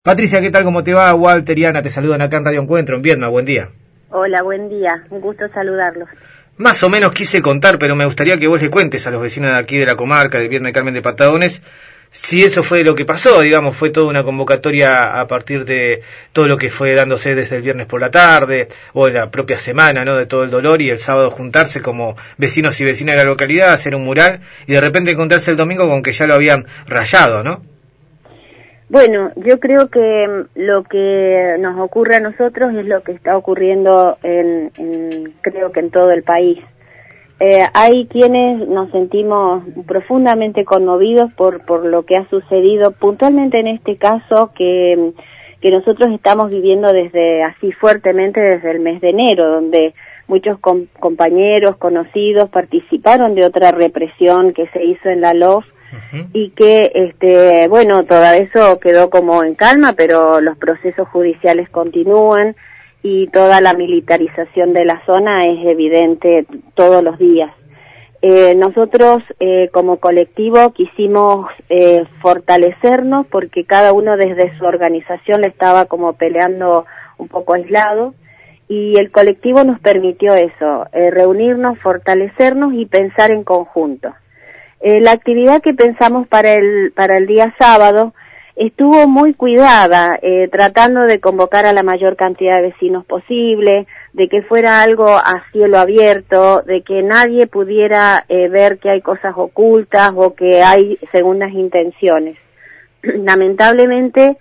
Patricia, ¿qué tal? ¿Cómo te va? Walter y Ana te saludan acá en Radio Encuentro, en Viedma. Buen día. Hola, buen día. Un gusto saludarlos. Más o menos quise contar, pero me gustaría que vos le cuentes a los vecinos de aquí de la comarca, de Viedma y Carmen de Patagones, si eso fue lo que pasó, digamos, fue toda una convocatoria a partir de todo lo que fue dándose desde el viernes por la tarde, o en la propia semana, ¿no?, de todo el dolor, y el sábado juntarse como vecinos y vecinas de la localidad, hacer un mural, y de repente encontrarse el domingo con que ya lo habían rayado, ¿no? Bueno, yo creo que lo que nos ocurre a nosotros es lo que está ocurriendo creo que en todo el país. Hay quienes nos sentimos profundamente conmovidos por lo que ha sucedido, puntualmente en este caso que nosotros estamos viviendo desde así fuertemente desde el mes de enero, donde muchos compañeros, conocidos participaron de otra represión que se hizo en la LOF. Y que, bueno, todo eso quedó como en calma, pero los procesos judiciales continúan y toda la militarización de la zona es evidente todos los días. Nosotros, como colectivo, quisimos fortalecernos porque cada uno desde su organización le estaba como peleando un poco aislado, y el colectivo nos permitió eso, reunirnos, fortalecernos y pensar en conjunto. La actividad que pensamos para el día sábado estuvo muy cuidada, tratando de convocar a la mayor cantidad de vecinos posible, de que fuera algo a cielo abierto, de que nadie pudiera ver que hay cosas ocultas o que hay segundas intenciones. Lamentablemente,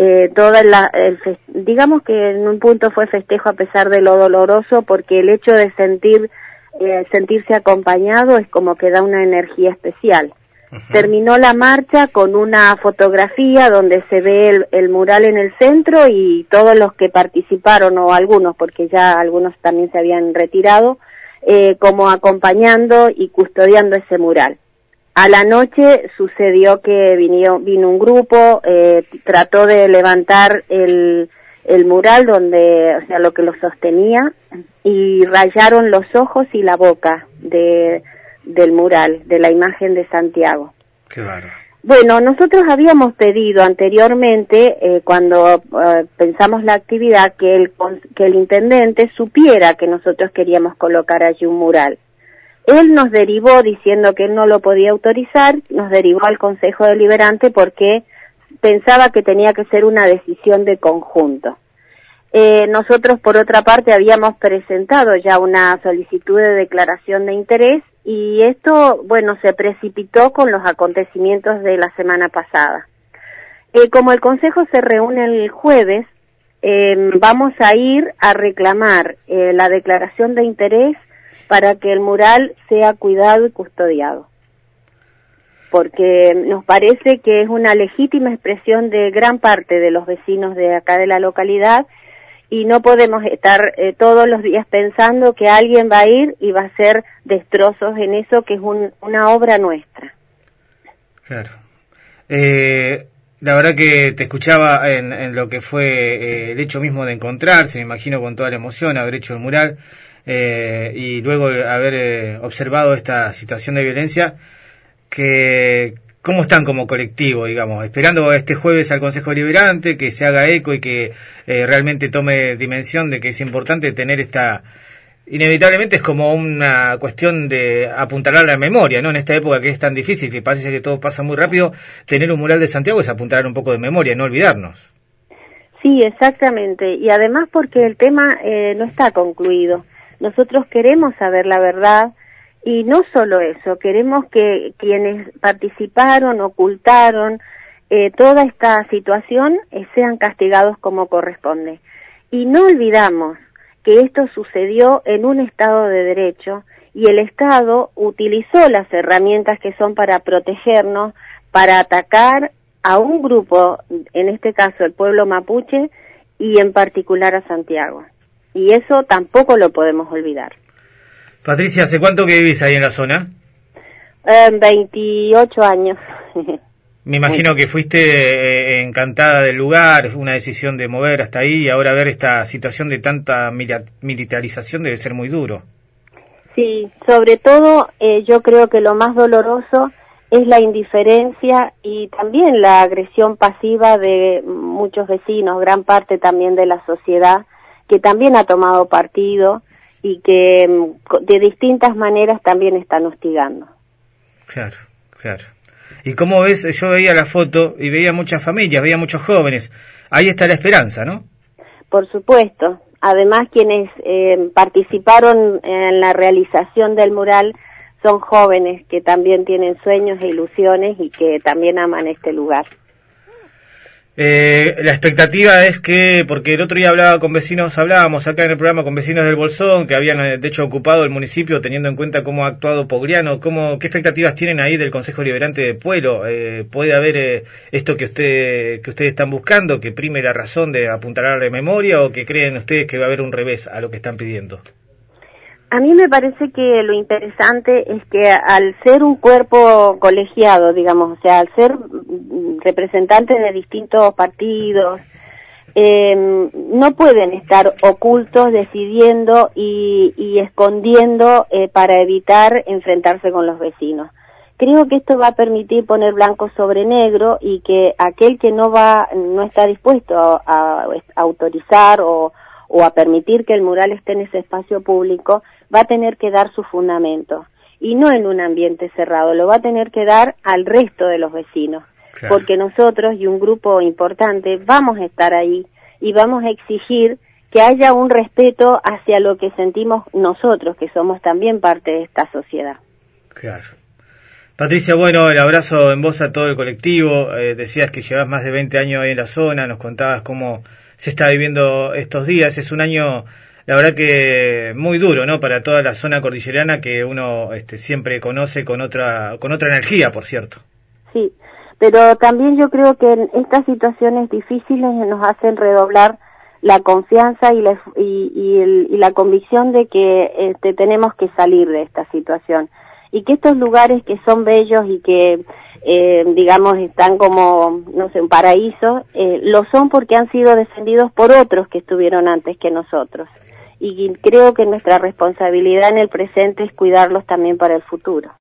digamos que en un punto fue festejo a pesar de lo doloroso, porque el hecho de sentirse acompañado es como que da una energía especial. Terminó la marcha con una fotografía donde se ve el mural en el centro y todos los que participaron, o algunos, porque ya algunos también se habían retirado, como acompañando y custodiando ese mural. A la noche sucedió que vino un grupo, trató de levantar el mural donde, o sea, lo que lo sostenía, y rayaron los ojos y la boca del mural, de la imagen de Santiago. Qué bárbaro. Bueno, nosotros habíamos pedido anteriormente, cuando pensamos la actividad, que el intendente supiera que nosotros queríamos colocar allí un mural. Él nos derivó diciendo que él no lo podía autorizar, nos derivó al Consejo Deliberante porque pensaba que tenía que ser una decisión de conjunto. Nosotros, por otra parte, habíamos presentado ya una solicitud de declaración de interés, y esto, bueno, se precipitó con los acontecimientos de la semana pasada. Como el Consejo se reúne el jueves, vamos a ir a reclamar la declaración de interés para que el mural sea cuidado y custodiado, porque nos parece que es una legítima expresión de gran parte de los vecinos de acá de la localidad, y no podemos estar todos los días pensando que alguien va a ir y va a hacer destrozos en eso que es una obra nuestra. Claro. La verdad que te escuchaba en lo que fue el hecho mismo de encontrarse, me imagino con toda la emoción, haber hecho el mural, y luego haber observado esta situación de violencia, que ¿cómo están como colectivo, digamos? Esperando este jueves al Consejo Deliberante, que se haga eco y que realmente tome dimensión de que es importante tener inevitablemente es como una cuestión de apuntalar la memoria, ¿no? En esta época que es tan difícil, que parece que todo pasa muy rápido, tener un mural de Santiago es apuntalar un poco de memoria, no olvidarnos. Sí, exactamente, y además porque el tema no está concluido. Nosotros queremos saber la verdad. Y no solo eso, queremos que quienes participaron, ocultaron toda esta situación sean castigados como corresponde. Y no olvidamos que esto sucedió en un Estado de Derecho, y el Estado utilizó las herramientas que son para protegernos, para atacar a un grupo, en este caso el pueblo mapuche, y en particular a Santiago. Y eso tampoco lo podemos olvidar. Patricia, ¿hace cuánto que vivís ahí en la zona? 28 años. Me imagino que fuiste encantada del lugar, una decisión de mover hasta ahí, y ahora ver esta situación de tanta militarización debe ser muy duro. Sí, sobre todo yo creo que lo más doloroso es la indiferencia y también la agresión pasiva de muchos vecinos, gran parte también de la sociedad, que también ha tomado partido y que de distintas maneras también están hostigando. Claro, claro. ¿Y cómo ves? Yo veía la foto y veía muchas familias, veía muchos jóvenes. Ahí está la esperanza, ¿no? Por supuesto. Además, quienes participaron en la realización del mural son jóvenes que también tienen sueños e ilusiones y que también aman este lugar. La expectativa es que, porque el otro día hablábamos acá en el programa con vecinos del Bolsón, que habían de hecho ocupado el municipio teniendo en cuenta cómo ha actuado Pogriano, ¿qué expectativas tienen ahí del Consejo Deliberante de Pueblo? ¿Puede haber esto que ustedes están buscando, que prime la razón de apuntalar la memoria, o que creen ustedes que va a haber un revés a lo que están pidiendo? A mí me parece que lo interesante es que al ser un cuerpo colegiado, digamos, o sea, al ser representantes de distintos partidos, no pueden estar ocultos decidiendo y escondiendo para evitar enfrentarse con los vecinos. Creo que esto va a permitir poner blanco sobre negro y que aquel que no está dispuesto a autorizar o a permitir que el mural esté en ese espacio público, va a tener que dar su fundamento, y no en un ambiente cerrado, lo va a tener que dar al resto de los vecinos, claro. Porque nosotros y un grupo importante vamos a estar ahí y vamos a exigir que haya un respeto hacia lo que sentimos nosotros, que somos también parte de esta sociedad. Claro. Patricia, bueno, el abrazo en voz a todo el colectivo. Decías que llevas más de 20 años ahí en la zona, nos contabas cómo se está viviendo estos días. Es un año, la verdad que muy duro, ¿no? Para toda la zona cordillerana, que uno siempre conoce con otra energía, por cierto. Sí, pero también yo creo que en estas situaciones difíciles nos hacen redoblar la confianza y la convicción de que tenemos que salir de esta situación. Y que estos lugares que son bellos y que, digamos, están como, no sé, un paraíso, lo son porque han sido defendidos por otros que estuvieron antes que nosotros. Y creo que nuestra responsabilidad en el presente es cuidarlos también para el futuro.